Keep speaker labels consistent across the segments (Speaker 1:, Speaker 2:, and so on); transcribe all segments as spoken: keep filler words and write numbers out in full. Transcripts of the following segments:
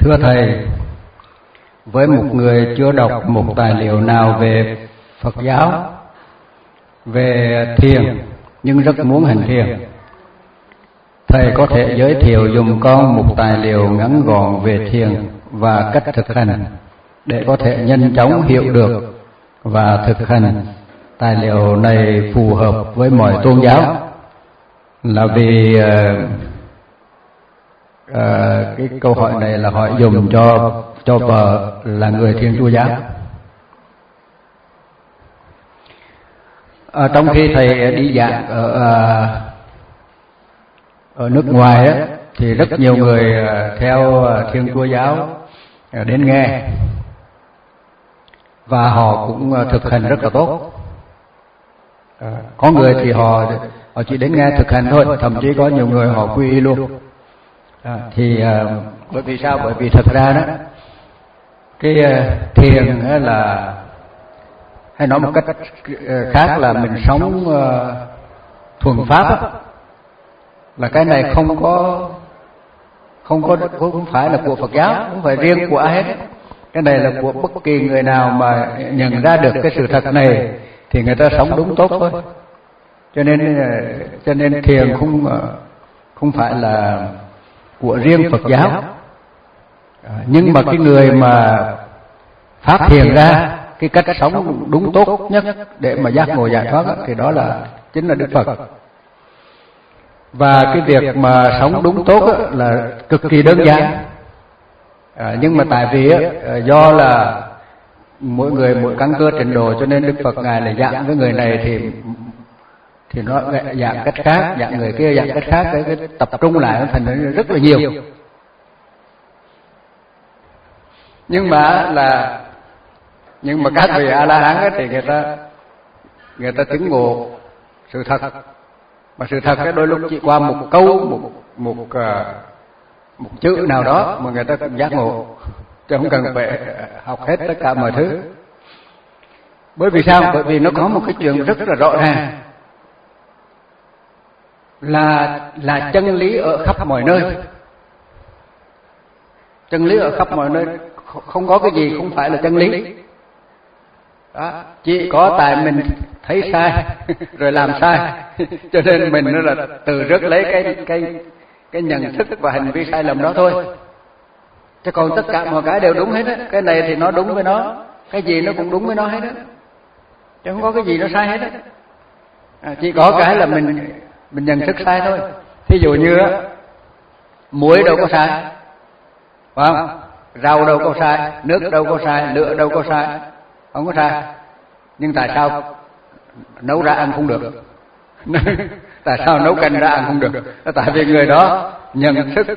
Speaker 1: Thưa Thầy, với một người chưa đọc một tài liệu nào về Phật giáo, về thiền, nhưng rất muốn hành thiền, Thầy có thể giới thiệu dùm con một tài liệu ngắn gọn về thiền và cách thực hành để có thể nhanh chóng hiểu được và thực hành. Tài liệu này phù hợp với mọi tôn giáo, là vì uh, uh, cái câu hỏi này là hỏi dùm cho cho vợ là người Thiên Chúa giáo. À, trong khi Thầy đi giảng ở uh, ở nước ngoài á, thì rất nhiều người theo Thiên Chúa giáo đến nghe, và họ cũng thực hành rất là tốt. À, có người thì họ họ chỉ đến nghe thực hành thôi, thậm chí có nhiều người họ quy y luôn. À, thì à, bởi vì sao? Bởi vì thật ra đó, cái uh, thiền là, hay nói một cách khác là mình sống uh, thuần pháp á, là cái này không có không có không phải là của Phật giáo, không phải riêng của ai hết. Cái này là của bất kỳ người nào mà nhận ra được cái sự thật này thì người ta sống đúng tốt thôi. Cho nên cho nên thiền không không phải là của riêng Phật giáo. Nhưng mà cái người mà phát hiện ra cái cách sống đúng tốt nhất để mà giác ngộ giải thoát thì đó là chính là Đức Phật. Và cái việc mà sống đúng tốt là cực kỳ đơn giản. À, nhưng mà tại vì do là mỗi người mỗi căn cơ trình độ, cho nên Đức Phật Ngài là dạng với người này thì thì nó dạng cách khác, dạng người kia dạng cách khác, cái, cái tập trung lại nó thành rất là nhiều. Nhưng mà là nhưng mà các vị A La Hán thì người ta người ta chứng ngộ sự thật, mà sự thật cái đôi lúc chỉ qua một câu, một một một chữ nào đó mà người ta cũng giác ngộ, chứ không cần phải học hết tất cả mọi thứ. Bởi vì sao? Bởi vì nó có một cái chuyện rất là rõ ràng, là là chân lý ở khắp mọi nơi. Chân lý ở khắp mọi nơi, không có cái gì không phải là chân lý. Đó, chỉ có tại mình thấy sai rồi làm sai, cho nên mình nó là từ rất lấy cái cái cái nhận thức và hành vi sai lầm đó thôi. Chứ còn tất cả mọi cái đều đúng hết á. Cái này thì nó đúng với nó, cái gì nó cũng đúng với nó hết á, chứ không có cái gì nó sai hết á. À, chỉ có cái là mình mình nhận thức sai thôi. Thí dụ như á, muối đâu có sai, phải không? Rau đâu có sai, nước đâu có sai, lửa đâu có sai, không có sai. Nhưng tại sao nấu ra ăn không được? Tại sao nấu canh ra ăn không được? Tại vì người đó nhận thức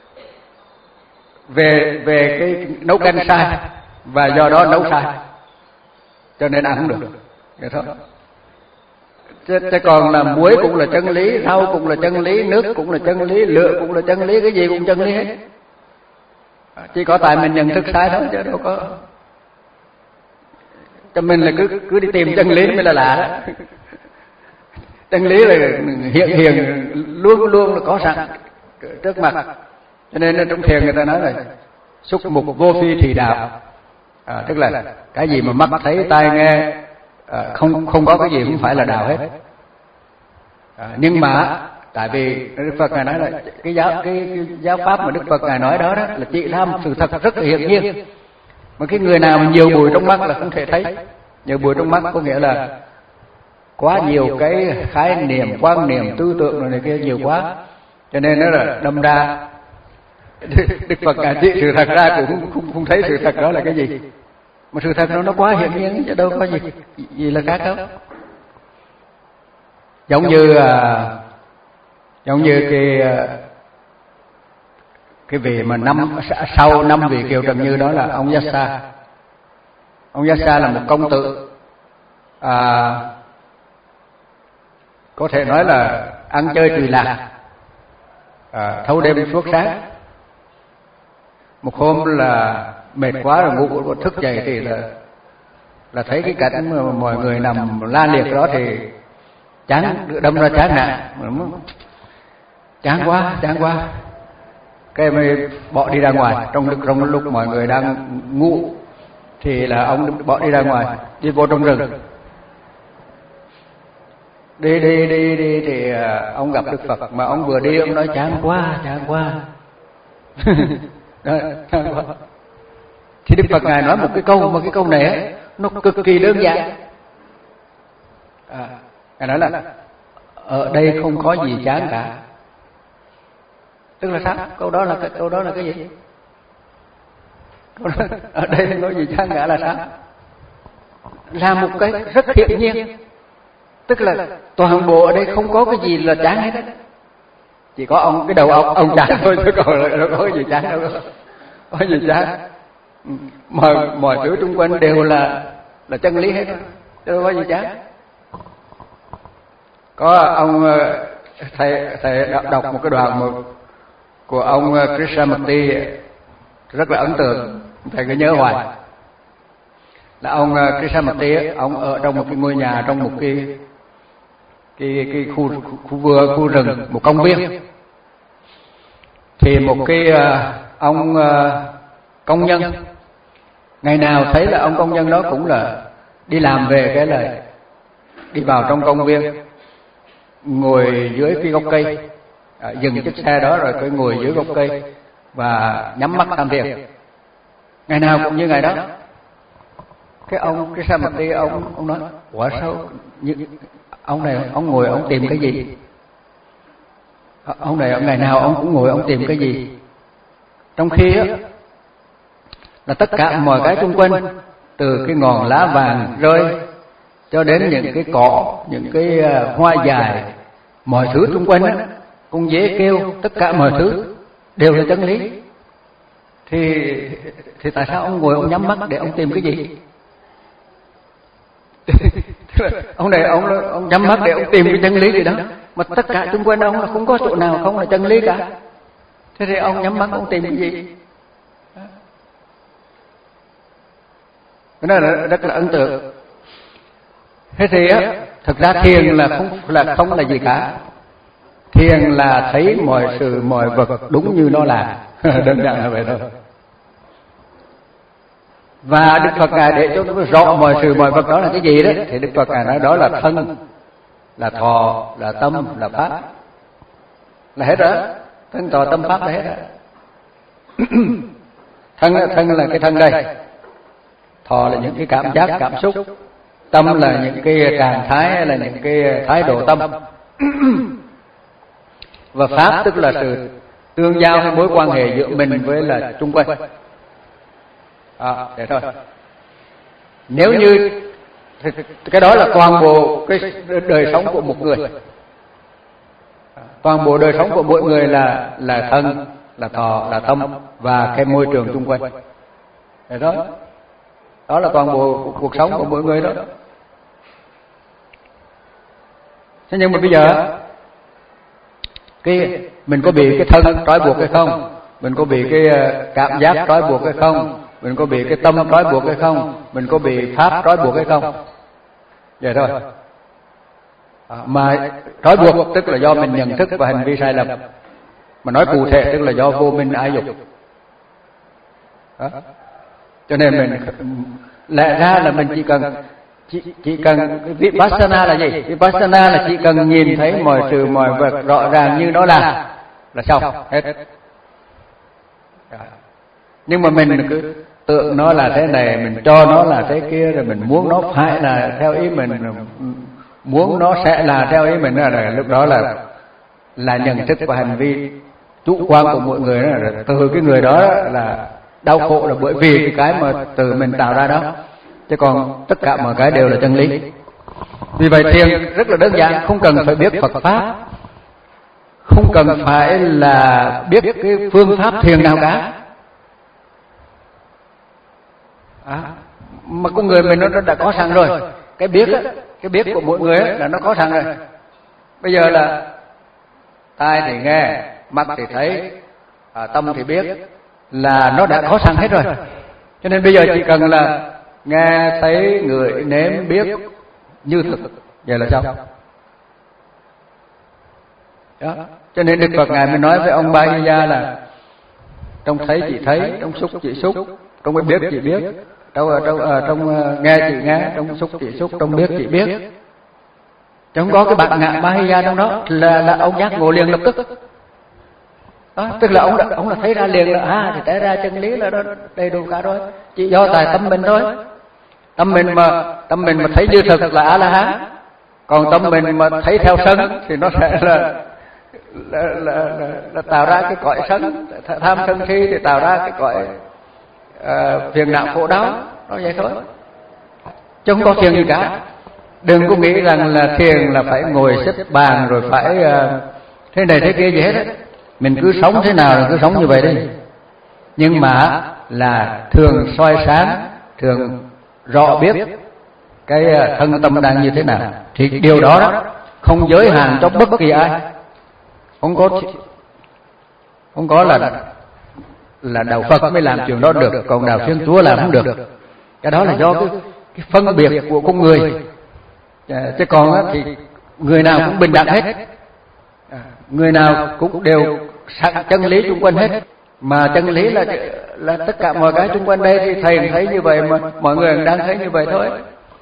Speaker 1: về về cái nấu canh sai, và do đó nấu sai, cho nên ăn không được. Vậy thôi. Chứ, chứ còn là muối cũng là chân lý, rau cũng là chân lý, nước cũng là chân lý, lửa cũng là chân lý, cái gì cũng chân lý hết. Chỉ có tại mình nhận thức sai thôi, chứ đâu có. Cho mình là cứ cứ đi tìm chân lý mới là lạ đó. Chân lý là hiện hiện luôn luôn là có sẵn trước mặt. Cho nên trong thiền người ta nói là xúc mục vô phi thì đạo. À, tức là cái gì mà mắt thấy tai nghe, à, không không có cái gì không phải là đạo hết. À, nhưng mà tại vì Đức Phật Ngài nói là cái giáo cái, cái giáo pháp mà Đức Phật Ngài nói đó, đó là chỉ ra một sự thật rất là hiển nhiên. Mà cái người nào mà nhiều bụi trong mắt là không thể thấy. Nhiều bụi trong mắt có nghĩa là quá nhiều cái khái niệm, quan niệm, tư tưởng rồi này kia nhiều quá, cho nên nó là đâm ra Đức Phật Ngài chỉ sự thật ra cũng không, không, không thấy sự thật đó là cái gì. Mà sự thật đó nó quá hiển nhiên, chứ đâu có gì gì là khác đâu. Giống như à, giống như cái cái vị mà năm sau năm vị Kiều Trần Như đó là ông Yassa. Ông Yassa là một công tử, à, có thể nói là ăn chơi trụy lạc, à, thâu đêm suốt sáng. Một hôm là mệt quá rồi ngủ, thức dậy thì là là thấy cái cảnh mà mọi người nằm la liệt đó thì chán, đâm ra chán nản, chán quá, chán quá. cái mới bỏ đi ra ngoài. Trong lúc trong lúc mọi người đang ngủ thì là ông bỏ đi ra ngoài, đi vô trong rừng. Đi đi đi đi thì ông gặp Đức Phật, mà ông vừa đi ông nói chán quá, chán quá. Đó, chán quá. Thì Đức Phật ngài nói một cái câu, mà cái câu này ấy, nó cực kỳ đơn giản. À, ngài nói là ở đây không có gì chán cả. Tức là sao? Câu đó là câu đó là cái gì? Ở đây không có gì chán cả là sao? Là một cái rất hiển nhiên. Tức là toàn bộ ở đây không có cái gì là chán hết. Chỉ có ông cái đầu ông ông chán thôi, chứ còn đâu có gì chán đâu. Có gì chán? Mọi mọi thứ xung quanh đều là là chân lý hết, chứ đâu có gì chán. Có ông thầy thầy đọc một cái đoạn một của ông Krishnamurti rất là ấn tượng, thầy cứ nhớ hoài. Là ông Krishnamurti, ông ở trong một cái ngôi nhà trong một cái cái cái khu khu vườn, khu rừng, một công viên. Thì một cái ông công nhân, ngày nào thấy là ông công nhân đó cũng là đi làm về cái là đi vào trong công viên, ngồi dưới cái gốc cây, à, dừng chiếc xe đó rồi cứ ngồi dưới gốc cây và nhắm mắt tham thiền. Ngày nào cũng như ngày đó. Cái ông cái sao mà đi ông ông nói quả sao như, ông này ông ngồi ông tìm cái gì? Ông này ngày nào ông cũng ngồi ông tìm cái gì? Trong khi á là tất cả mọi cái xung quanh, từ cái ngọn lá vàng rơi cho đến những cái cỏ, những cái hoa dài, mọi thứ xung quanh á, con dế kêu, tất cả mọi thứ đều là chân lý. Thì thì tại sao ông ngồi ông nhắm mắt để ông tìm cái gì? Ông này ông ông nhắm mắt để ông tìm cái chân lý gì đó, mà tất cả xung quanh ông là không có chỗ nào không là chân lý cả. Thế thì ông nhắm mắt ông tìm cái gì? Cái đó là rất là ấn tượng. Thế thì á, thực ra thiền là không là không là gì cả. Thiền là thấy mọi sự mọi vật đúng như nó là, đơn giản là vậy thôi. Và Đức Phật ngài để cho nó rõ mọi sự mọi vật đó là cái gì đó, thì Đức Phật ngài nói đó là thân, là thọ, là tâm, là pháp, là hết rồi. Thân, thọ, tâm, pháp là hết rồi. Thân thân là cái thân đây, thọ là những cái cảm giác, cảm xúc, tâm là những cái trạng thái hay là những cái thái độ tâm, và pháp tức là sự tương giao hay mối quan hệ giữa mình với là xung quanh. À, để thôi. Nếu như cái đó là toàn bộ cái đời sống của một người, toàn bộ đời sống của mỗi người là là thân, là thọ, là tâm và cái môi trường xung quanh. Để đó, đó là toàn bộ cuộc sống của mỗi người đó. Thế nhưng mà bây giờ cái mình có bị cái thân trói buộc hay không? Mình có bị cái cảm giác trói buộc hay không? Mình có bị cái tâm trói buộc hay không? Mình có bị pháp trói buộc hay không? Vậy thôi. À, mà trói buộc tức là do mình nhận thức và hành vi sai lầm. Mà nói cụ thể tức là do vô minh ái dục. Đó. Cho nên mình lẽ ra là mình chỉ cần chỉ, chỉ cần Vipassana là gì? Vipassana là chỉ cần nhìn thấy mọi sự mọi vật rõ ràng như nó là là xong hết. Nhưng mà mình cứ tưởng nó là thế này, mình cho nó là thế kia, rồi mình muốn nó phải là theo ý mình, muốn nó sẽ là theo ý mình, là lúc đó là là nhận thức và hành vi chủ quan của mọi người đó, từ cái người đó là đau khổ là bởi vì cái cái mà từ mình tạo ra đó, chứ còn tất cả mọi cái đều là chân lý. Vì vậy thiền rất là đơn giản, không cần phải biết Phật pháp, không cần phải là biết cái phương pháp thiền nào cả. À, mà con người mình nó đã có sẵn rồi, cái biết á, cái biết của mỗi người là nó có sẵn rồi. Bây giờ là tai thì nghe, mắt thì thấy, à, tâm thì biết, là nó đã có sẵn hết rồi. Cho nên bây giờ chỉ cần là nghe thấy người nếm biết như thực, vậy là xong. Đó. Cho nên Đức Phật ngài mới nói với ông Ba Gia là trong thấy chị thấy, trong xúc chị xúc, trong biết chị biết, trong trong trong nghe chị nghe, trong xúc chị xúc, trong biết chị biết. Chứ không có cái bạt ngã Mahaya trong đó là là ông giác ngộ liền lập tức. Đó, tức là ông đã, ông là thấy ra liền là à thì té ra chân lý là đó đầy đủ cả rồi, chỉ do tại tâm mình thôi. Tâm mình mà tâm mình mà thấy như thực là A La Hán, còn tâm mình mà thấy theo sân thì nó sẽ là là, là, là, là tạo ra cái cõi sân, tham sân si thì tạo ra cái cõi uh, phiền não khổ đau, nó vậy thôi. Chứ không có thiền gì cả. Đừng có nghĩ rằng là thiền là phải ngồi xếp bàn rồi phải uh, thế này thế kia gì hết đấy. Mình cứ sống thế nào là cứ sống như vậy đi. Nhưng mà là thường soi sáng, thường rõ biết cái thân tâm đang như thế nào. Thì điều đó đó không giới hạn cho bất kỳ ai. Không có không có là là đạo Phật mới làm chuyện đó được, còn đạo Thiên Chúa làm không được. Cái đó là do cái, cái phân biệt của con người. Chứ còn á, thì người nào cũng bình đẳng hết, người nào cũng đều sẵn chân lý chung quanh hết. Mà chân lý là là tất cả mọi cái chung quanh đây thì thầy thấy như vậy, mà mọi người đang thấy như vậy thôi.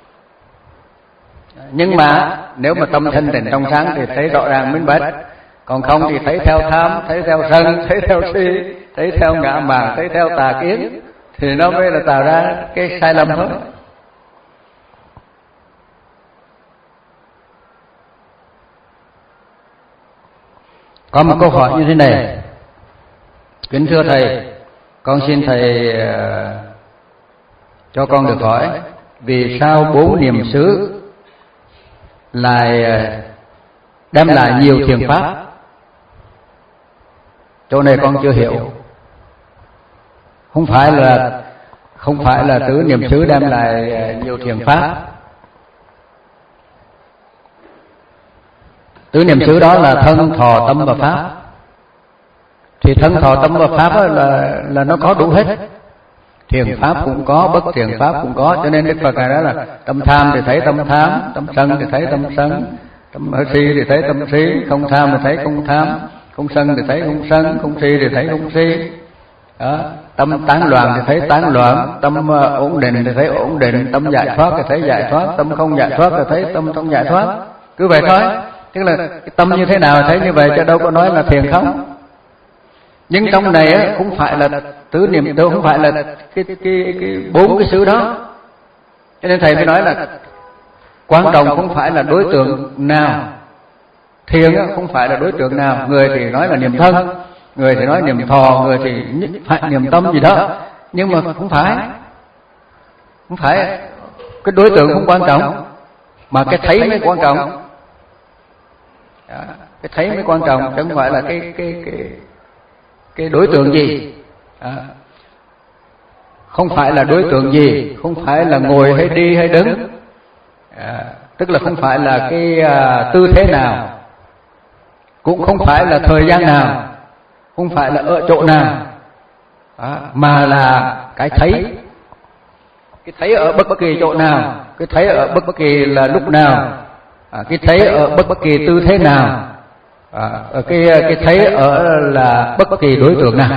Speaker 1: Nhưng mà nếu mà tâm thanh tịnh trong sáng thì thấy rõ ràng minh bạch, còn không thì thấy theo tham, thấy theo sân, thấy theo si, thấy theo ngã mạn, thấy theo tà kiến, thì nó mới là tạo ra cái sai lầm thôi. Có một câu hỏi như thế này: kính thưa thầy, con xin thầy uh, cho con được hỏi, vì sao bốn niệm xứ lại uh, đem lại nhiều thiền pháp? Chỗ này con chưa hiểu. Không phải là không phải là tứ niệm xứ đem lại uh, nhiều thiền pháp. Tứ niệm xứ đó là thân, thọ, tâm và pháp. Thì thân, thọ, tâm và pháp là là nó có đủ hết. Thiền pháp cũng có, bất thiền pháp cũng có. Cho nên Đức Phật nói là tâm tham thì thấy tâm tham, tâm sân thì thấy tâm sân, tâm si thì thấy tâm si, không tham thì thấy không tham, không sân thì thấy không sân, không si thì thấy không si. Đó. Tâm tán loạn thì thấy tán loạn, tâm ổn định thì thấy ổn định, tâm giải thoát thì thấy giải thoát, tâm không giải thoát thì thấy tâm không giải thoát. Cứ vậy thôi. Tức là cái tâm như thế nào thấy như vậy, chứ đâu có nói là thiền không. Nhưng trong này á, cũng phải là tứ niệm, đâu không phải là cái cái cái bốn cái xứ đó. Cho nên thầy mới nói là quan trọng không phải là đối tượng nào. Thiền á, không phải là đối tượng nào. Người thì nói là niệm thân, người thì nói niệm thọ, người thì phải niệm tâm gì đó. Nhưng mà không phải, không phải cái đối tượng không quan trọng, mà cái thấy mới quan trọng. Đó, cái thấy mới quan trọng, chứ không phải là cái cái cái cái đối tượng gì. Đó. Không phải là đối tượng gì, không phải là ngồi hay đi hay đứng. Đó. Tức là không phải là cái uh, tư thế nào, cũng không phải là thời gian nào, không phải là ở chỗ nào. Đó. Mà là cái thấy. Cái thấy ở bất kỳ chỗ nào, cái thấy ở bất kỳ là lúc nào, à, cái thấy ở bất kỳ tư thế nào, à, cái cái thấy ở là bất kỳ đối tượng nào.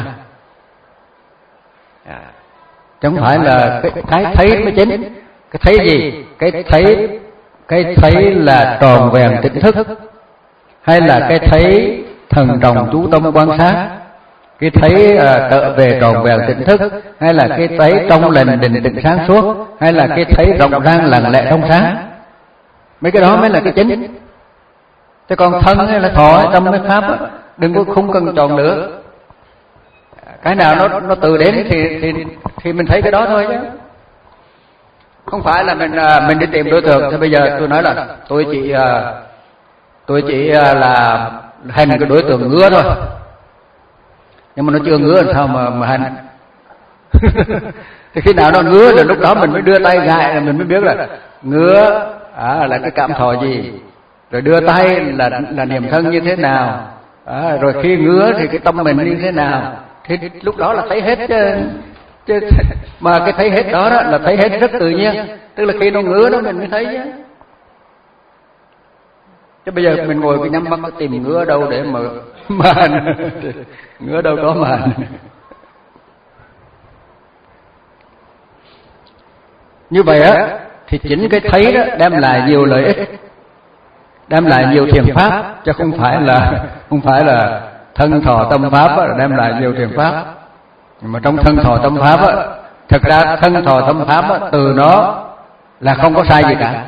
Speaker 1: À, chứ không phải là cái, cái thấy mới chính. Cái thấy gì? Cái thấy cái thấy là tròn vẹn tỉnh thức, hay là cái thấy thần trọng chú tâm quan sát, cái thấy à, trở về tròn vẹn tỉnh thức, hay là cái thấy trong lành định định sáng suốt, hay là cái thấy rộng rang lặng lẽ trong sáng. Mấy cái đó mới là cái chính. Chứ còn thân hay là thọ hay tâm hay pháp á, đừng có không cần chọn nữa. Cái nào nó nó từ đến thì thì thì mình thấy cái đó thôi chứ. Không phải là mình mình đi tìm đối tượng. Thì bây giờ tôi nói là tôi chỉ tôi chỉ là hành cái đối tượng ngứa thôi. Nhưng mà nó chưa ngứa làm sao mà mà hành. Thì khi nào nó ngứa là lúc đó mình mới đưa tay gãi là mình mới biết là ngứa à, là cái cảm thọ gì, rồi đưa tay là là niệm thân như thế nào, à, rồi khi ngứa thì cái tâm mình như thế nào, thì lúc đó là thấy hết chứ, chứ mà cái thấy hết đó, đó là thấy hết rất tự nhiên, tức là khi nó ngứa đó mình mới thấy chứ. Chứ bây giờ mình ngồi cái nhắm mắt tìm ngứa đâu để mà mà ngứa đâu có mà. Như vậy á thì chính cái thấy đó đem lại nhiều lợi ích, đem lại nhiều thiền pháp, chứ không phải là không phải là thân thọ tâm pháp á, đem lại nhiều thiền pháp. Mà trong thân thọ tâm pháp á, thực ra thân thọ tâm pháp á, từ nó là không có sai gì cả,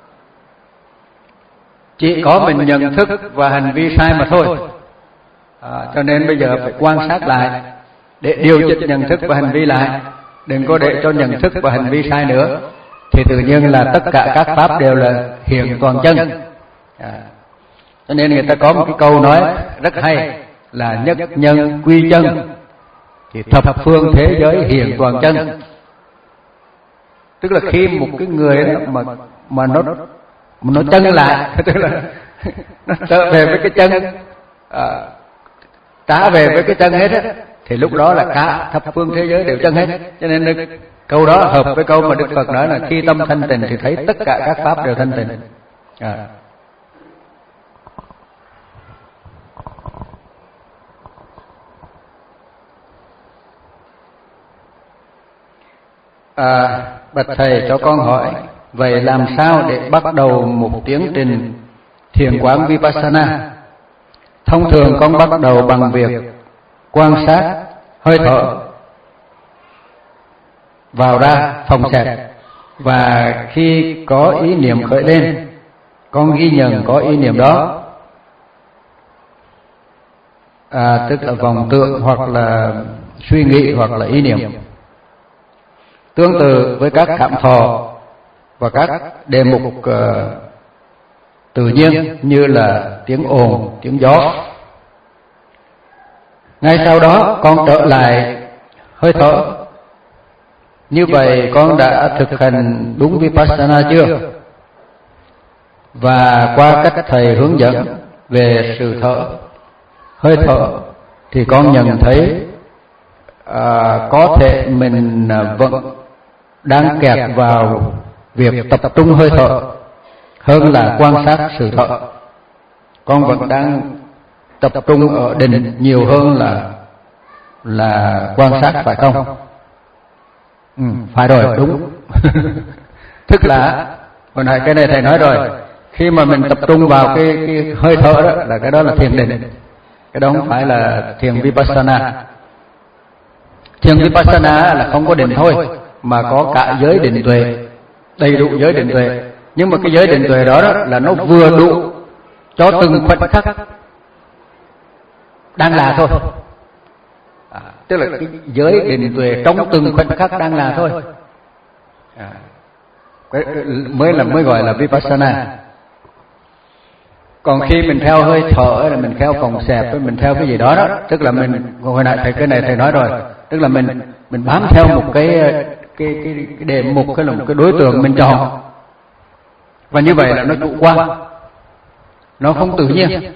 Speaker 1: chỉ có mình nhận thức và hành vi sai mà thôi. À, cho nên bây giờ phải quan sát lại để điều chỉnh nhận thức và hành vi lại, đừng có để cho nhận thức và hành vi sai nữa, thì tự nhiên là tất cả các pháp đều là hiện toàn chân. À, cho nên người ta có một cái câu nói rất hay là nhất nhân quy chân, thì thập phương thế giới hiện toàn chân. Tức là khi một cái người đó mà mà nó mà nó chân lại, tức là nó trở về với cái chân, à, trả về với cái chân hết á, thì lúc đó là cả thập phương thế giới đều chân hết. Cho nên câu đó hợp với câu mà Đức Phật nói là khi tâm thanh tịnh thì thấy tất cả các pháp đều thanh tịnh. À. À, bạch thầy cho con hỏi, vậy làm sao để bắt đầu một tiến trình thiền quán Vipassana? Thông thường con bắt đầu bằng việc quan sát hơi thở vào ra phòng xẹp, và khi có ý niệm khởi lên, con ghi nhận có ý niệm đó, à, tức là vọng tưởng hoặc là suy nghĩ hoặc là ý niệm. Tương tự với các cảm thọ và các đề mục uh, tự nhiên như là tiếng ồn, tiếng gió. Ngay sau đó con trở lại hơi thở. Như vậy con đã thực hành đúng Vipassana chưa? Và qua cách thầy hướng dẫn về sự thở, hơi thở, thì con nhận thấy à, có thể mình vẫn đang kẹt vào việc tập trung hơi thở hơn là quan sát sự thở. Con vẫn đang tập trung ở định nhiều hơn là là quan sát, phải không? Ừ, phải rồi, đúng. Tức là hồi nãy cái này thầy nói rồi, khi mà mình tập trung vào cái, cái hơi thở đó là cái đó là thiền định, cái đó không phải là thiền Vipassana. Thiền Vipassana là không có định thôi, mà có cả giới định tuệ, đầy đủ giới định tuệ. Nhưng mà cái giới định tuệ đó, đó là nó vừa đủ cho từng khoảnh khắc đang là thôi. À, tức là cái giới định tuệ trong từng khoảnh khắc đang là thôi. À, mới là mới gọi là Vipassana. Còn khi mình theo hơi thở là mình theo phòng xẹp, mình theo cái gì đó đó, tức là mình hồi nãy thầy cái này thầy nói rồi, tức là mình mình bám theo một cái cái cái, cái đề mục, cái là một cái đối tượng mình chọn, và như vậy là nó chủ quan, nó không tự nhiên.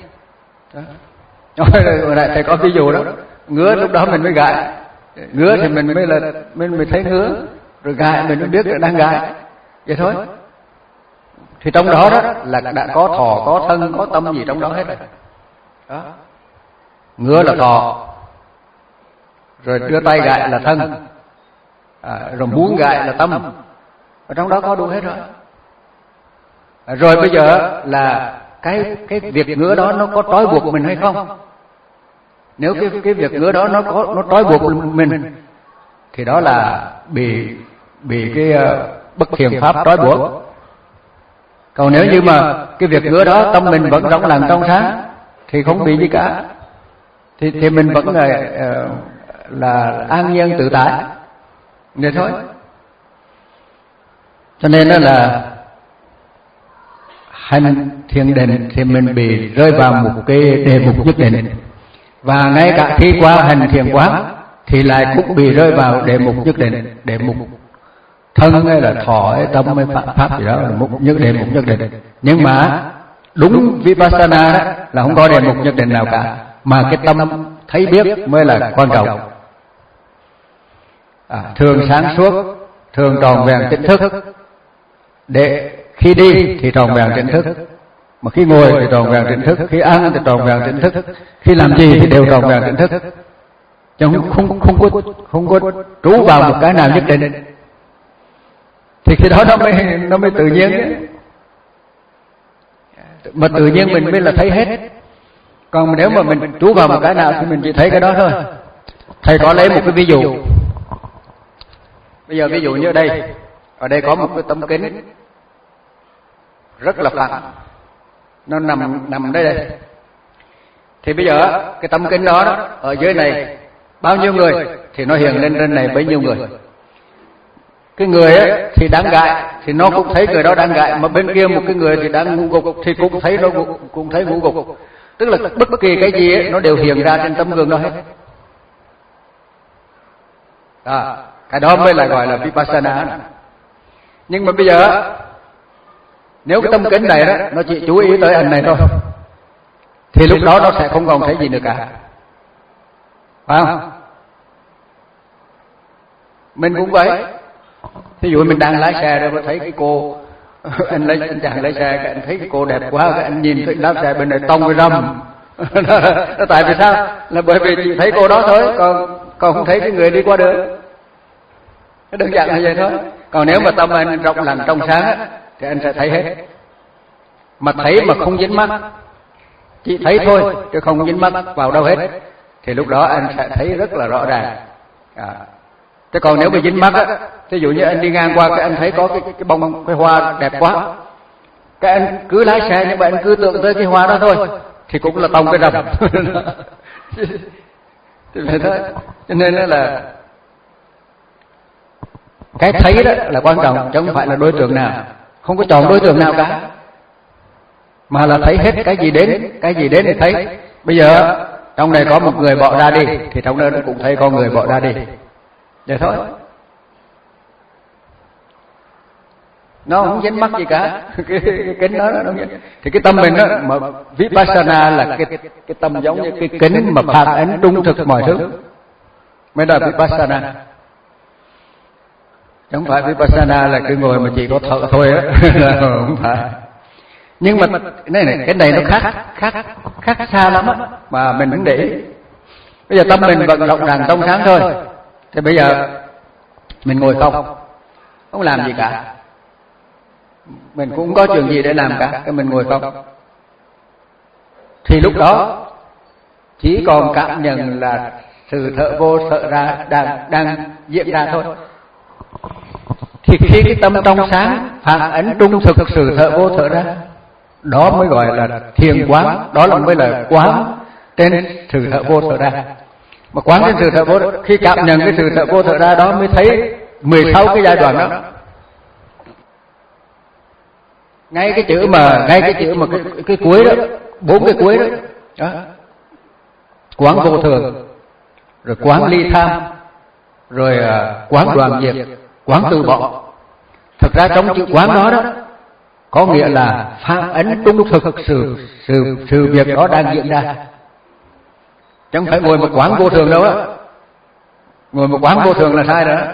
Speaker 1: Hồi nãy thầy có ví dụ đó, ngứa lúc đó mình mới gãi, ngứa thì mình mới là mình mới thấy ngứa, rồi gãi mình mới biết là đang gãi, vậy thôi. Thì trong đó đó là đã có thọ, có thân, có tâm gì trong đó hết rồi. Đó. Ngứa là thọ, rồi đưa tay gãi là thân, à, rồi muốn gãi là tâm, ở trong đó có đủ hết rồi. À, rồi bây giờ là cái cái việc ngứa đó nó có trói buộc mình hay không? Nếu cái cái việc ngứa đó nó có nó trói buộc mình thì đó là bị bị cái uh, bất thiện pháp trói buộc. Còn nếu như mà cái việc ngứa đó tâm mình vẫn rộng lặng trong sáng thì không bị gì cả, thì thì mình vẫn là uh, là an nhiên tự tại, vậy thôi. Cho nên đó là hành thiền định thì mình bị rơi vào một cái đề mục nhất định, và ngay cả khi qua hành thiền quán thì lại cũng bị rơi vào đề mục nhất định, đề mục thân hay là thọ hay tâm hay pháp, pháp gì đó là một nhất đề mục nhất định. Nhưng mà đúng Vipassana đó là không có đề mục nhất định nào cả, mà cái tâm thấy biết mới là quan trọng. À, thường sáng suốt, thường tròn vẹn tỉnh thức, để khi đi thì tròn vẹn tỉnh thức, mà khi ngồi thì tròn vẹn tỉnh thức, khi ăn thì tròn vẹn tỉnh thức, khi làm gì thì đều tròn vẹn tỉnh thức, chứ không không không có không có trú vào một cái nào nhất định. thì khi đó nó mới nó mới tự nhiên ấy. Mà tự nhiên mình mới là thấy hết. Còn nếu mà mình chú vào một cái nào thì mình chỉ thấy cái đó thôi. Thầy có lấy một cái ví dụ. Bây giờ ví dụ như ở đây, ở đây có một cái tấm kính rất là phẳng, nó nằm nằm đây đây. Thì bây giờ cái tấm kính đó, đó ở dưới này bao nhiêu người thì nó hiện lên trên này bấy nhiêu người. Cái người ấy thì đang gại thì nó cũng thấy người đó đang gại, mà bên kia một cái người thì đang ngủ gục thì cũng thấy nó cũng thấy ngủ gục. Tức là bất kỳ cái gì ấy, nó đều hiện ra trên tấm gương đó hết. À, cái đó mới là gọi là Vipassana. Nhưng mà bây giờ nếu cái tấm kính này đó nó chỉ chú ý tới anh này thôi thì lúc đó nó sẽ không còn thấy gì nữa cả, phải không? Mình cũng vậy. Ví dụ mình đang lái xe rồi mà thấy cái cô anh lấy anh chàng lái xe, cái anh thấy cái cô đẹp quá, cái anh nhìn thấy lái xe bên này tông cái râm. Tại vì sao? Là bởi vì chỉ thấy cô đó thôi, còn còn không thấy cái người đi qua đường. Cái đơn giản là vậy thôi. Còn nếu mà tâm anh rộng lặng trong sáng á, thì anh sẽ thấy hết. Mà thấy mà không dính mắt, chỉ thấy thôi chứ không dính mắt vào đâu hết, thì lúc đó anh sẽ thấy rất là rõ ràng. À. Thế còn nếu mà dính mắt á, ví dụ như anh đi ngang qua cái anh thấy có cái cái bông cái hoa đẹp quá, cái anh cứ lái xe nhưng mà anh cứ tưởng tới cái hoa đó thôi thì cũng là tông cái rầm. Thì vậy thôi. Cho nên là cái thấy đó là quan trọng, chứ không phải là đối tượng nào, không có chọn đối tượng nào cả, mà là thấy hết cái gì đến, cái gì đến thì thấy. Bây giờ trong này có một người bỏ ra đi thì trong đó nó cũng thấy có người bỏ ra đi, vậy thôi. Nó không dính mắc gì cả. Cái, cái kính đó nó không. Thì cái tâm mình đó mà Vipassana là cái cái tâm giống như cái kính mà phản ánh trung thực mọi thứ, mới là Vipassana. Chẳng phải Vipassana là cứ ngồi mà chỉ có thở thôi á. Không phải. Nhưng mà này này, cái này nó khác khác khác xa lắm á, mà mình không để ý. Bây giờ tâm mình vận động rằng trong sáng thôi, thì bây giờ mình ngồi không, không làm gì cả, mình cũng không có chuyện gì để làm cả, cái mình ngồi không, thì lúc đó chỉ còn cảm nhận là sự thở vô thở ra đang đang diễn ra thôi. Thì khi cái tâm trong sáng phản ánh trung thực sự thở vô thở ra, đó mới gọi là thiền quán, đó là mới là quán trên sự thở vô thở ra. Mà quán trên sự thở vô, khi cảm nhận cái sự thở vô thở ra đó mới thấy mười sáu cái giai đoạn đó. Ngay cái chữ mà ngay cái chữ mà cái, cái cuối đó, bốn cái cuối đó, đó. Quán vô thường, rồi quán ly tham, rồi uh, quán đoàn diệt, quán từ bỏ. Thực ra trong chữ quán đó đó có nghĩa là phản ánh trung thực sự sự sự việc đó đang diễn ra, chẳng phải ngồi một quán vô thường đâu á. Ngồi một quán vô thường là sai rồi đó.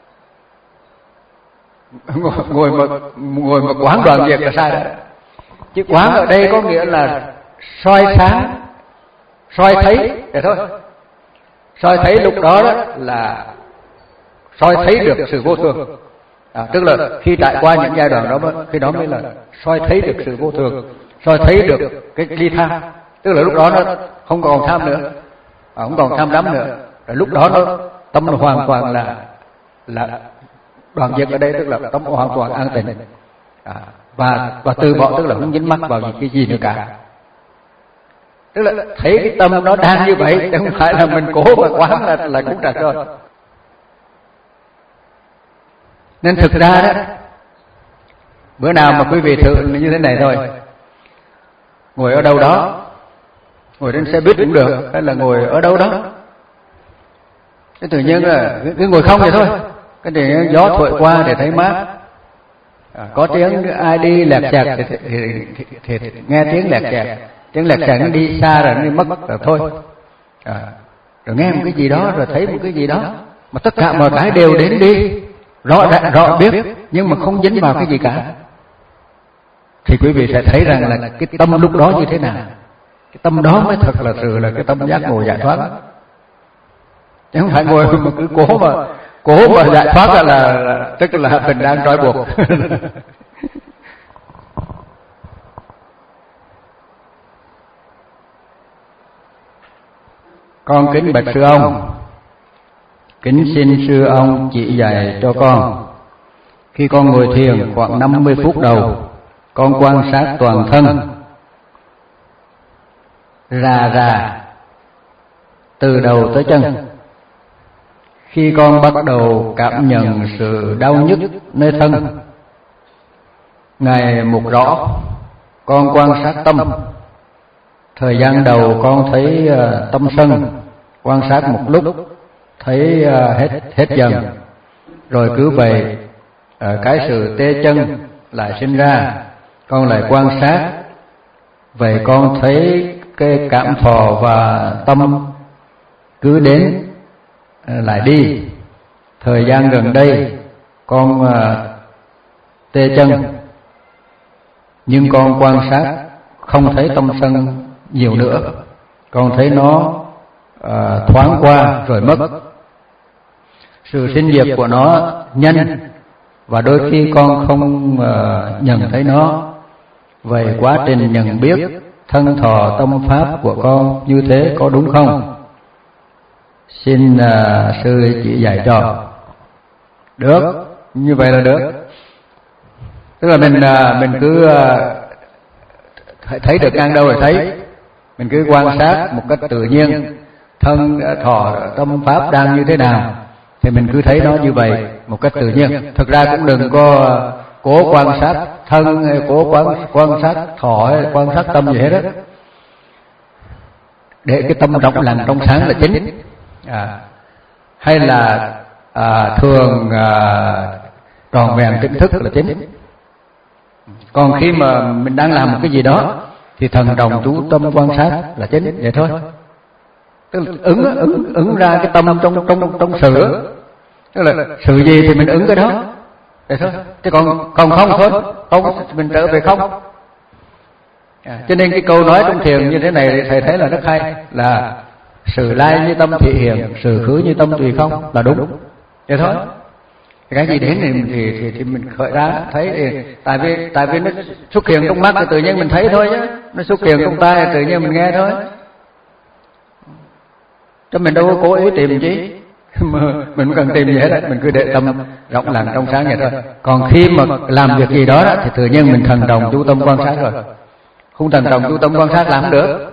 Speaker 1: Ngồi, ngồi một ngồi một quán đoàn diệt là sai rồi đó. Chứ quán ở đây có nghĩa là soi sáng, soi thấy, vậy thôi. Soi thấy lúc đó đó là soi thấy được sự vô thường. À, tức là khi trải qua những giai đoạn đó, khi đó mới là soi thấy được sự vô thường, soi thấy được cái ly tham. Tức là lúc đó nó không còn tham nữa, à, không còn tham đắm nữa. Rồi lúc đó nó tâm nó hoàn toàn là là đoàn diệt ở đây, tức là tâm hoàn toàn an tịnh, à, và và từ bỏ, tức là không dính mắc vào những cái gì nữa cả. Tức là thấy cái tâm nó đang như vậy, chứ không phải là mình cố mà quán là là cũng trật rồi. Nên thực ra đó, bữa nào mà quý vị thử như thế này thôi, ngồi ở đâu đó, ngồi trên xe buýt cũng được, hay là ngồi ở đâu đó, cái tự nhiên là cứ ngồi không vậy thôi, cái tự nhiên gió thổi qua để thấy mát, à, có tiếng ai đi lẹt chẹt thì, thì, thì, thì, thì nghe tiếng lẹt chẹt, tiếng lẹt chẹt nó đi xa rồi nó đi mất rồi thôi, à, rồi nghe một cái gì đó, rồi thấy một cái gì đó, mà tất cả mọi cái đều đến đi rõ ràng, rõ biết, nhưng mà không dính vào cái gì cả, thì quý vị sẽ thấy rằng là cái tâm lúc đó như thế nào. Cái tâm đó mới thật là sự là cái tâm giác ngộ giải thoát, chứ không phải ngồi mà cứ cố mà cố mà giải thoát là, là, là tức là mình đang trói buộc. Con kính bạch sư ông, kính xin sư ông chỉ dạy cho con. Khi con ngồi thiền khoảng năm mươi phút đầu, con quan sát toàn thân rà rà từ đầu tới chân. Khi con bắt đầu cảm nhận sự đau nhức nơi thân ngày một rõ, con quan sát tâm. Thời gian đầu con thấy uh, tâm sân, quan sát một lúc thấy uh, hết hết dần, rồi cứ vậy uh, cái sự tê chân lại sinh ra, con lại quan sát. Vậy con thấy cái cảm thọ và tâm cứ đến uh, lại đi. Thời gian gần đây con uh, tê chân, nhưng con quan sát không thấy tâm sân nhiều nữa, con thấy nó à, thoáng qua rồi mất. Sự sinh diệt của nó nhanh, và đôi khi con không à, nhận thấy nó. Vậy quá trình nhận biết thân thọ tâm pháp của con như thế có đúng không? Xin à, sư chỉ dạy cho. Được, như vậy là được. Tức là mình à, mình cứ à, thấy được ngang đâu rồi thấy, mình cứ quan sát một cách tự nhiên thân thọ tâm pháp đang như thế nào thì mình cứ thấy nó như vậy một cách tự nhiên. Thực ra cũng đừng có cố quan sát thân hay cố quan quan sát thọ hay quan sát tâm gì hết đó, để cái tâm rộng lặng trong sáng là chính. À, hay là à, thường à, tròn vẹn tỉnh thức là chính. Còn khi mà mình đang làm một cái gì đó thì thần đồng chú tâm quan sát là chính, vậy thôi. Tức là ứng ứng ứng ra cái tâm trong trong trong sự, tức là sự gì thì mình ứng cái đó, vậy thôi. Chứ còn còn không thôi, không mình trở về không. À, cho nên cái câu nói trong thiền như thế này thầy thấy là rất hay, là sự lai như tâm thị hiện, sự khứ như tâm tùy không, là đúng, vậy thôi. Cái gì đến thì thì thì, thì mình khởi ra thấy thì, tại vì tại vì nó xuất hiện trong mắt thì tự nhiên mình thấy thôi chứ, nó xuất hiện trong tai thì tự nhiên mình nghe thôi, chứ mình đâu có cố ý tìm chứ. Mình không cần tìm gì hết, mình cứ để tâm rộng lặng trong sáng vậy thôi. Còn khi mà làm việc gì đó thì tự nhiên mình thần đồng chú tâm quan sát rồi, không thần đồng chú tâm quan sát làm không được.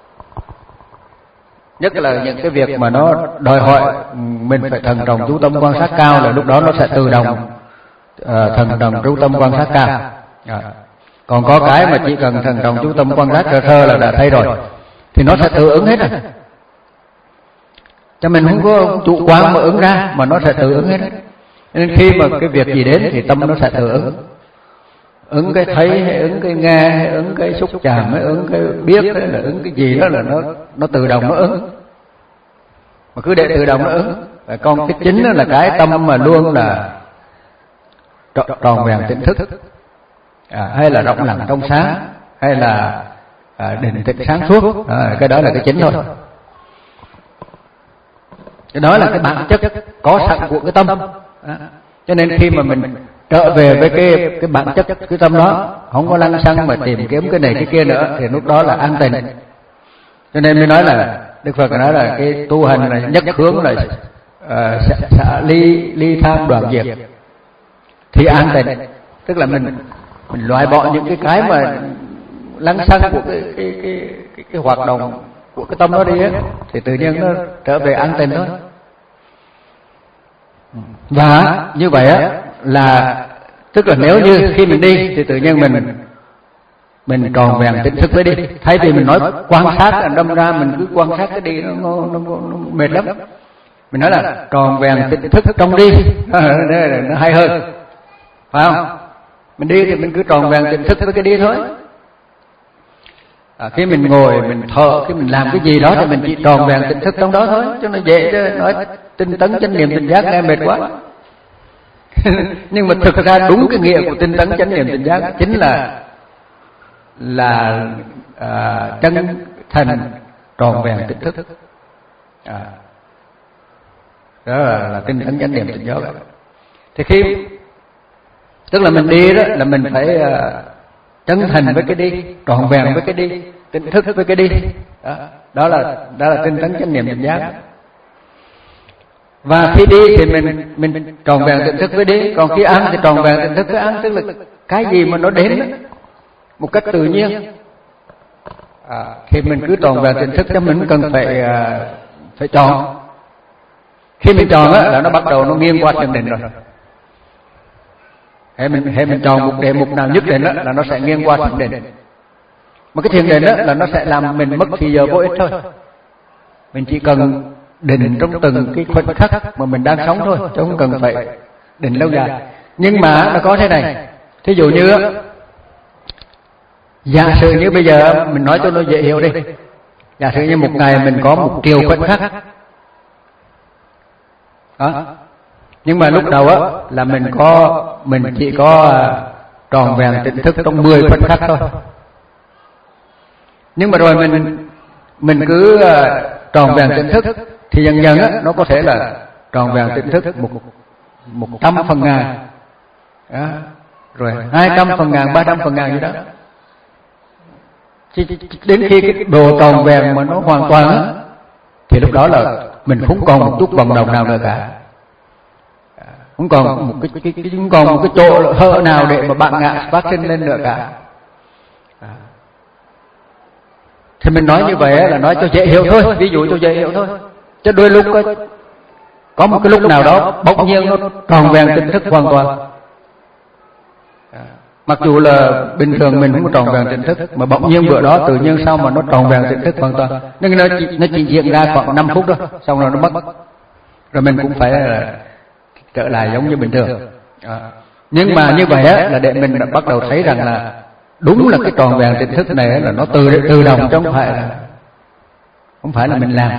Speaker 1: Nhất là những cái việc mà nó đòi hỏi mình phải thần đồng chú tâm quan sát cao, là lúc đó nó sẽ tự động uh, thần đồng chú tâm quan sát cao. À. Còn có cái mà chỉ cần thần đồng chú tâm quan sát sơ sơ là đã thấy rồi, thì nó sẽ tự ứng hết rồi. Cho mình không có chủ quan mà ứng ra, mà nó sẽ tự ứng hết. Nên khi mà cái việc gì đến thì tâm nó sẽ tự ứng. Ứng cái thấy hay ứng cái nghe hay ứng cái xúc chạm hay ứng cái biết hay là ứng cái gì đó là nó nó tự động nó ứng. Mà cứ để tự động nó ứng. Và còn cái chính đó là cái tâm mà luôn là tròn vẹn tỉnh thức, à, hay là rộng lặng trong sáng, hay là à, định tĩnh sáng suốt, à, cái đó là cái chính thôi. Cái đó là cái bản chất có sẵn của cái tâm. À, cho nên khi mà mình trở về với cái cái bản chất cái tâm đó, không có lăng xăng mà tìm kiếm cái này cái kia nữa, thì lúc đó là an tịnh. Cho nên mới nói là Đức Phật nói là cái tu hành là nhất hướng là uh, xả, xả ly ly tham đoạn diệt thì an tịnh. Tức là mình mình loại bỏ những cái cái mà lăng xăng của cái cái cái cái, cái hoạt động của cái tâm đó đi ấy, thì tự nhiên nó trở về an tịnh thôi. Và như vậy á là tức là nếu như khi mình đi thì tự nhiên mình mình tròn vẹn tỉnh thức mới đi. Thay vì mình nói quan sát, đâm ra mình cứ quan sát cái đi nó, nó, nó, nó mệt lắm. Mình nói là tròn vẹn tỉnh thức trong đi, nó hay hơn, phải không? Mình đi thì mình cứ tròn vẹn tỉnh thức với cái đi thôi. À, khi mình ngồi mình thở, khi mình làm cái gì đó thì mình chỉ tròn vẹn tỉnh thức trong đó thôi, cho nó dễ. Chứ nói tinh tấn chánh niệm tỉnh giác nghe mệt quá. Nhưng mà thực ra đúng cái nghĩa của tinh tấn chánh niệm tỉnh giác chính là là à, chân thành tròn vẹn tỉnh thức. À, đó là, là tinh tấn chánh niệm tỉnh giác. Thì khi tức là mình đi đó là mình phải uh, chân thành với cái đi, trọn vẹn với cái đi, tỉnh thức với cái đi. Đó, đó là đó là tinh tấn chánh niệm tỉnh giác. Và khi đi thì mình mình tròn vẹn tỉnh thức với đi, còn khi ăn thì tròn vẹn tỉnh thức với ăn, tức là cái gì mà nó đến một cách tự nhiên. À, khi mình cứ tròn vẹn tỉnh thức cho mình cần phải uh, phải chọn. Khi mình chọn á là nó bắt đầu nó nghiêng qua thiền định rồi. Hệ mình hệ mình chọn một đề mục nào nhất định đó là nó sẽ nghiêng qua thiền định. Mà cái thiền định đó là nó sẽ làm mình mất thì giờ vô ích thôi. Mình chỉ cần định trong từng cái khoảnh khắc mà mình đang sống thôi, chứ không cần phải định lâu dài. Nhưng mà nó có thế này, thí dụ như giả sử như bây giờ mình nói cho nó dễ hiểu đi, giả sử như một ngày mình có một triệu khoảnh khắc đó. Nhưng mà lúc đầu á là mình có mình chỉ có tròn vẹn tỉnh thức trong mười khoảnh khắc thôi. Nhưng mà rồi mình mình cứ tròn vẹn tỉnh thức thì dần dần á nó có thể là tròn vẹn tỉnh thức một một trăm phần ngàn, đó. Rồi hai trăm phần ngàn, ba trăm phần ngàn gì đó. Đến khi cái độ tròn vẹn mà nó hoàn toàn á thì lúc đó là mình không còn một chút vận động nào nữa cả, không còn một cái, cái, cái không còn một cái chỗ hở nào để mà bạn ngã phát sinh lên nữa cả. Thì mình nói như vậy là nói cho dễ hiểu thôi, ví dụ cho dễ hiểu thôi. Chứ đôi lúc có, có một cái lúc nào đó bỗng nhiên nó tròn vẹn tỉnh thức hoàn toàn. Mặc dù là bình thường mình không có tròn vẹn tỉnh thức, mà bỗng nhiên bữa đó tự nhiên sao mà nó tròn vẹn tỉnh thức hoàn toàn. Nhưng nó chỉ, nó chỉ diễn ra khoảng năm phút thôi, xong rồi nó mất. Rồi mình cũng phải là trở lại giống như bình thường. À. Nhưng mà như vậy á là để mình đã bắt đầu thấy rằng là đúng là cái tròn vẹn tỉnh thức này là nó tự tự động, chứ không phải là không phải là mình làm.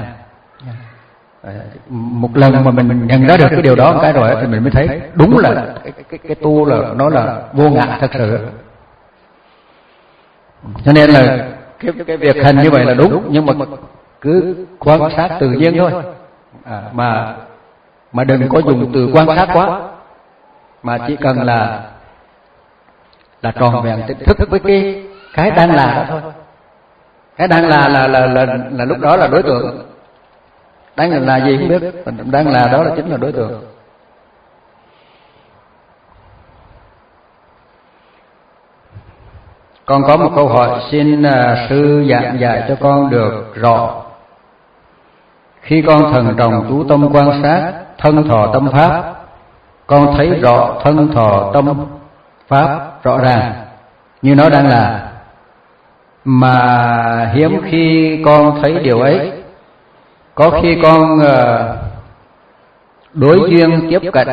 Speaker 1: Một lần mà mình nhận ra được cái điều đó một cái rồi thì mình mới thấy đúng là cái, cái, cái tu là nó là vô ngã thật sự. Cho nên là cái, cái việc hành như vậy là đúng, nhưng mà cứ quan sát tự nhiên thôi, à, mà mà đừng có dùng từ quan sát quá, mà chỉ cần là là tròn vẹn tỉnh thức với cái cái đang là đó thôi. Cái đang là là là là, là, là lúc đó là đối tượng. Đang là, là gì không biết, đang là đó là chính là đối tượng. Con có một câu hỏi xin uh, sư giảng giải cho con được rõ. Khi con thần trọng chú tâm quan sát thân thọ tâm pháp, con thấy rõ thân thọ tâm pháp rõ ràng như nó đang là, mà hiếm khi con thấy điều ấy. Có khi con uh, đối duyên tiếp cận,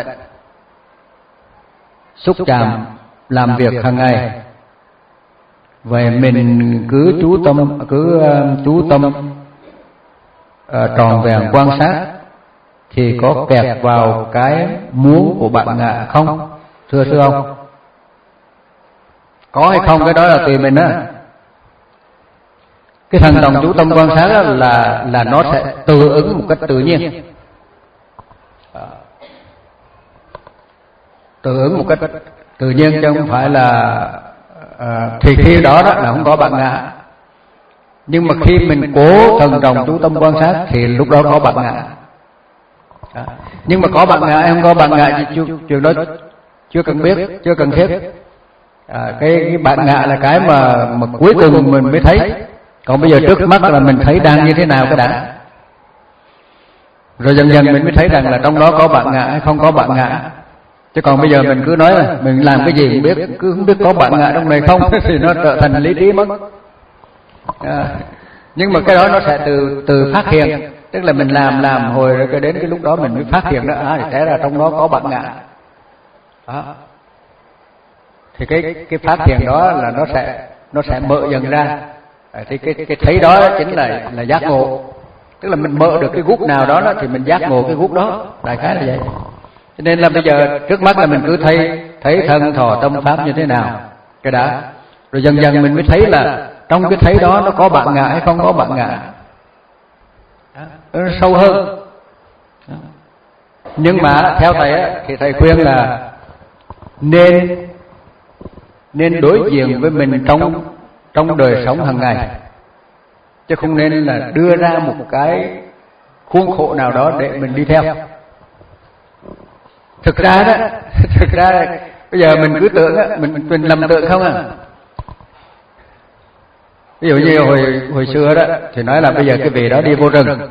Speaker 1: xúc chạm, làm việc hàng ngày, vậy mình cứ chú tâm cứ uh, chú tâm uh, tròn vẹn quan sát thì có kẹt vào cái muốn của bạn ngạ không, thưa sư ông? Có hay không cái đó là tùy mình á. Cái thần đồng chú tâm quan sát là là nó sẽ tự ứng một cách tự nhiên, tự ứng một cách tự nhiên, chứ không phải là à, thì khi đó đó là không có bạn ngã. Nhưng mà khi mình cố thần đồng chú tâm quan sát thì lúc đó có bạn ngã. À, nhưng mà có bạn ngã hay không có bạn ngã thì chuyện đó chưa cần biết, chưa cần thiết. À, cái, cái bạn ngã là cái mà mà cuối cùng mình mới thấy. Còn bây giờ trước mắt là mình thấy đang như thế nào cái đã, rồi dần dần mình mới thấy rằng là trong đó có bạn ngã hay không có bạn ngã. Chứ còn bây giờ mình cứ nói là mình làm cái gì cũng biết, cứ không biết có bạn ngã trong này không thì nó trở thành lý trí mất. À, nhưng mà cái đó nó sẽ từ từ phát hiện, tức là mình làm làm hồi rồi cái đến cái lúc đó mình mới phát hiện đó, à thì té ra trong đó có bạn ngã. Đó. Thì cái cái phát hiện đó là nó sẽ nó sẽ mở dần ra. Thì cái cái thấy đó chính là là giác ngộ, tức là mình mở được cái gút nào đó, đó thì mình giác ngộ cái gút đó, đại khái là vậy. Cho nên là bây giờ trước mắt là mình cứ thấy thấy thân thọ tâm pháp như thế nào cái đã, rồi dần dần mình mới thấy là trong cái thấy đó nó có bạn ngã hay không có bạn ngã, nó sâu hơn. Nhưng mà theo thầy thì thầy khuyên là nên nên đối diện với mình trong trong đời sống hàng ngày, chứ không nên là đưa ra một cái khuôn khổ nào đó để mình đi theo. Thực ra đó, thực ra bây giờ mình cứ tưởng á, mình mình lầm tưởng không à. Ví dụ như hồi hồi xưa đó thì nói là bây giờ cái vị đó đi vô rừng.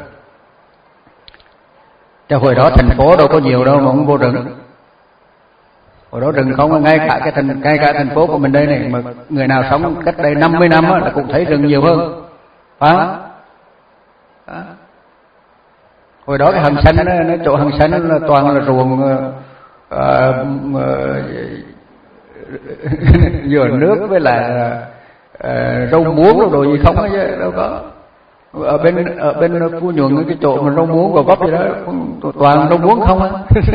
Speaker 1: Cho hồi đó thành phố đâu có nhiều đâu mà không vô rừng. Hồi đó rừng không, ngay cả cái thành ngay cả thành phố của mình đây này, mà người nào sống cách đây năm mươi năm á, là cũng thấy rừng nhiều hơn. Phải không? Đó. Hồi đó cái hầm xanh đó, nó chỗ hầm xanh là toàn là ruộng uh, uh, dừa nước với là uh, rau muống đâu đồ gì không á chứ đâu có. Ở bên ở bên Phú Nhuận cái chỗ mà rau muống Gò Vấp gì đó toàn rau muống không á.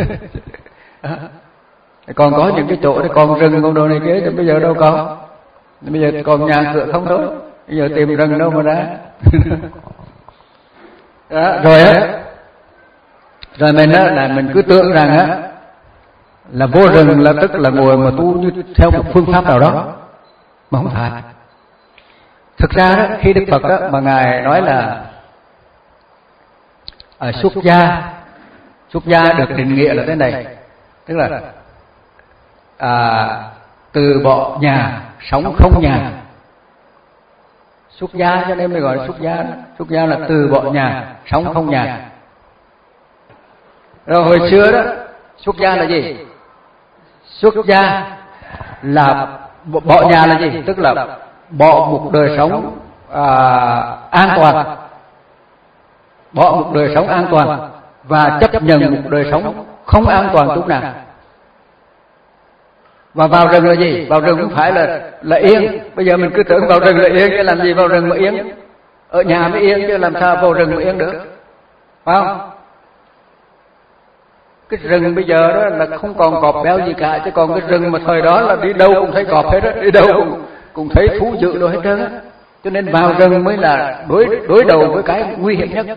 Speaker 1: Còn có những cái chỗ còn rừng còn đồ này kia, thì bây giờ đâu có. Bây giờ còn nhà cửa không thôi. Bây giờ tìm rừng đâu mà ra. Đó, rồi á, rồi mình á là mình cứ tưởng rằng á là vô rừng là tức là ngồi mà tu như theo một phương pháp nào đó, mà không phải. Thực ra đó, khi Đức Phật đó mà ngài nói là ở xuất gia, xuất gia được định nghĩa là thế này, tức là à, từ bỏ nhà sống không nhà. Xuất gia cho nên mới gọi là xuất gia. Xuất gia là từ bỏ nhà sống không nhà. Rồi hồi xưa đó, xuất gia là gì? Xuất gia là bỏ nhà là gì? Tức là bỏ một đời sống à, an toàn, bỏ một đời sống an toàn và chấp nhận một đời sống không an toàn chút nào. Và vào rừng là gì? Vào rừng cũng phải là là yên. Bây giờ mình cứ tưởng vào rừng là yên, chứ làm gì vào rừng mà yên? Ở nhà mới yên chứ làm sao vào rừng mà yên được? Phải không? Cái rừng bây giờ đó là không còn cọp béo gì cả, chứ còn cái rừng mà thời đó là đi đâu cũng thấy cọp hết á, đi đâu cũng, cũng thấy thú dữ đồ hết trơn á. Cho nên vào rừng mới là đối đối đầu với cái nguy hiểm nhất.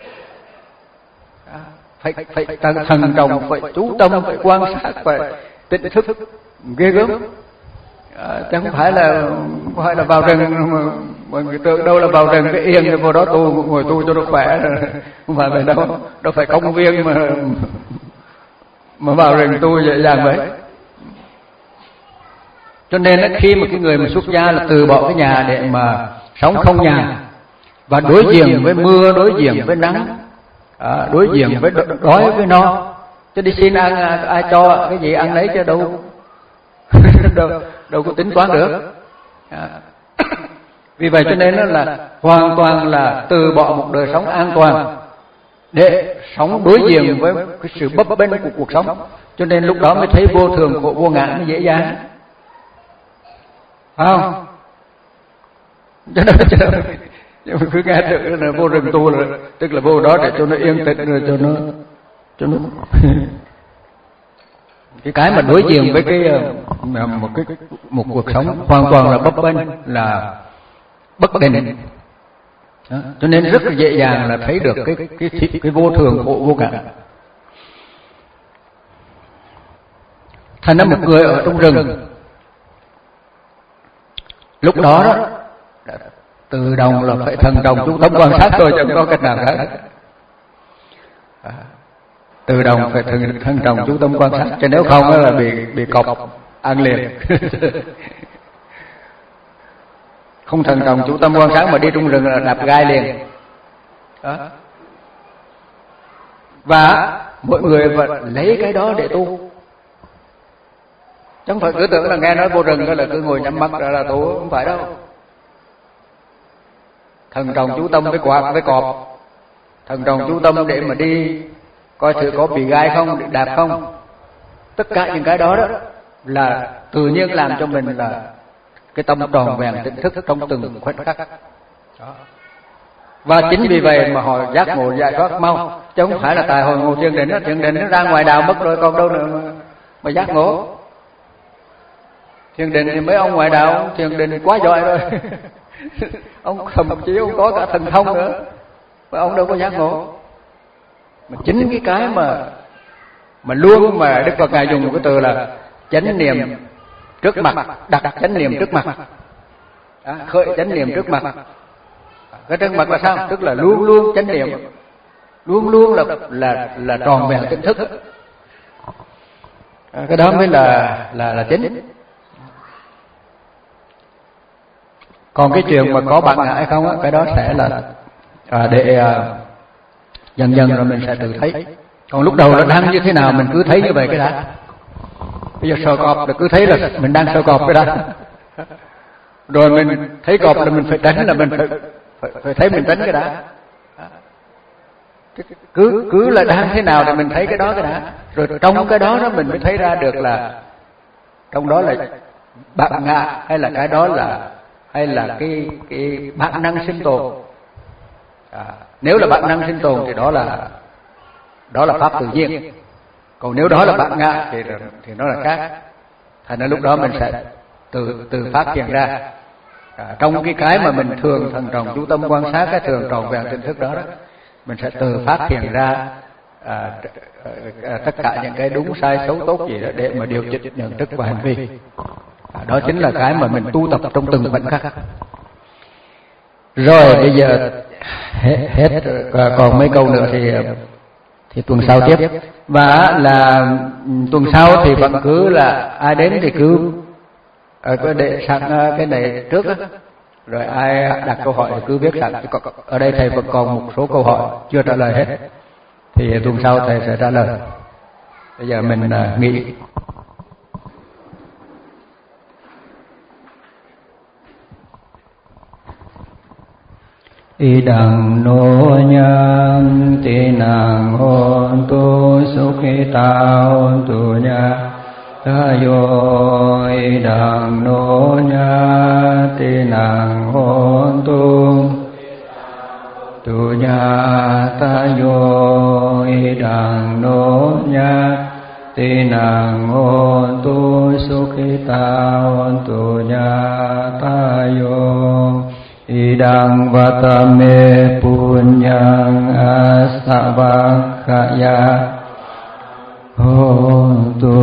Speaker 1: Phải phải thần trọng, phải chú tâm, phải quan sát, phải tỉnh thức ghê gớm. À, chứ không phải là không phải là vào rừng mà mọi người tưởng đâu là vào rừng cái yên rồi vô đó tu, ngồi tu cho nó khỏe. Không phải vậy đâu, đâu phải công viên mà mà vào rừng tu dễ dàng vậy. Cho nên khi mà cái người mà xuất gia là từ bỏ cái nhà để mà sống không nhà, và đối diện với mưa, đối diện với nắng, à, đối diện với đói với no, chứ đi xin ăn ai cho cái gì ăn lấy chứ đâu đâu, đâu có tính toán được. À. Vì vậy cho nên là hoàn toàn là từ bỏ một đời sống an toàn để sống đối diện với cái sự bấp bênh của cuộc sống. Cho nên lúc đó mới thấy vô thường khổ vô ngã mới dễ dàng. Phải không? Cho nên, cho nên cứ nghe được là vô rừng tu là tức là vô đó để cho nó yên tĩnh, rồi cho nó cho nó cái cái mà đối diện với cái một cái một cuộc sống hoàn toàn là bấp bênh, là bất định. Đó. Cho nên rất là dễ dàng là thấy được cái cái cái, cái vô thường khổ vô ngã. Thành ra một người ở trong rừng, lúc đó đó từ đầu là phải thần đồng chú tâm quan sát thôi, chứ không có cách nào khác. À, từ đầu phải thần thần đồng chú tâm quan sát, chứ nếu không là bị bị cọp ăn liền. Không thần đồng chú tâm quan sát mà đi trong rừng là đạp gai liền. Đó. Và mọi người vẫn lấy cái đó để tu, chứ không phải cứ tưởng là nghe nói vô rừng là cứ ngồi nhắm mắt ra là tu, không phải đâu. Thần trọng chú tâm với quạt với cọp, thần trọng chú tâm để mà đi coi thử có bị gai không, đạp không. Tất cả những cái đó đó là tự nhiên làm cho mình là cái tâm tròn vẹn tỉnh thức trong từng khoảnh khắc. Và chính vì vậy mà họ giác ngộ giải thoát mau, chứ không phải là tại hồi ngồi thiền định đó, thiền định nó ra ngoài đạo mất rồi còn đâu nữa mà, mà giác ngộ. Thiền định thì mấy ông ngoại đạo thiền định quá giỏi rồi. Ông thậm chí ông có cả thần thông nữa, mà ông đâu có giác ngộ. Mà chính cái cái mà mà luôn mà Đức Phật ngài dùng một cái từ là chánh niệm trước mặt, đặt chánh niệm trước mặt, à, khởi chánh niệm trước mặt. Cái trước mặt là sao? Tức là luôn luôn chánh niệm, luôn luôn là là là tròn vẹn tỉnh thức. À, cái đó mới là là là chính. Còn cái chuyện mà có bạn ngã hay không á, cái đó sẽ là à, để à, dần dần rồi mình sẽ tự thấy. Còn lúc đầu là đang như thế nào mình cứ thấy như vậy cái đã. Bây giờ sờ cọp là cứ thấy là mình đang sờ cọp cái đã. Rồi mình thấy cọp là mình phải tránh, là mình phải phải, phải thấy mình tránh cái đã. Cứ cứ là đang thế nào thì mình thấy cái đó cái đã. Rồi trong cái đó đó mình mới thấy ra được là trong đó là bạn ngã hay là cái đó là hay là cái cái bản năng sinh tồn. À, nếu là bản năng sinh tồn thì đó là đó là pháp tự nhiên. Còn nếu đó là bản ngã thì thì nó là khác. Thành ra lúc đó mình sẽ từ từ phát hiện ra. À, trong cái cái mà mình thường thần trọng chú tâm quan sát cái thường tròn vẹn tỉnh thức đó, đó mình sẽ từ phát hiện ra à, à, tất cả những cái đúng sai xấu tốt gì đó để mà điều chỉnh nhận thức và hành vi. À, đó chính là cái mà mình tu tập trong từng khoảnh khắc. Rồi bây giờ hết, hết còn mấy câu nữa thì thì tuần sau tiếp. Và là tuần sau thì vẫn cứ là ai đến thì cứ cứ để sẵn cái này trước đó. Rồi ai đặt câu hỏi thì cứ viết sẵn. Ở đây thầy vẫn còn một số câu hỏi chưa trả lời hết, thì tuần sau thầy sẽ trả lời. Bây giờ mình uh, nghỉ. Idang no nhang ti nang hon tu sukhita hon tu nya tayo idang no nya ti nang hon tu tu nya tayo idang no nya ti nang hon tu sukhita hon tu nya tayo idang vatame punyang asavakaya hontu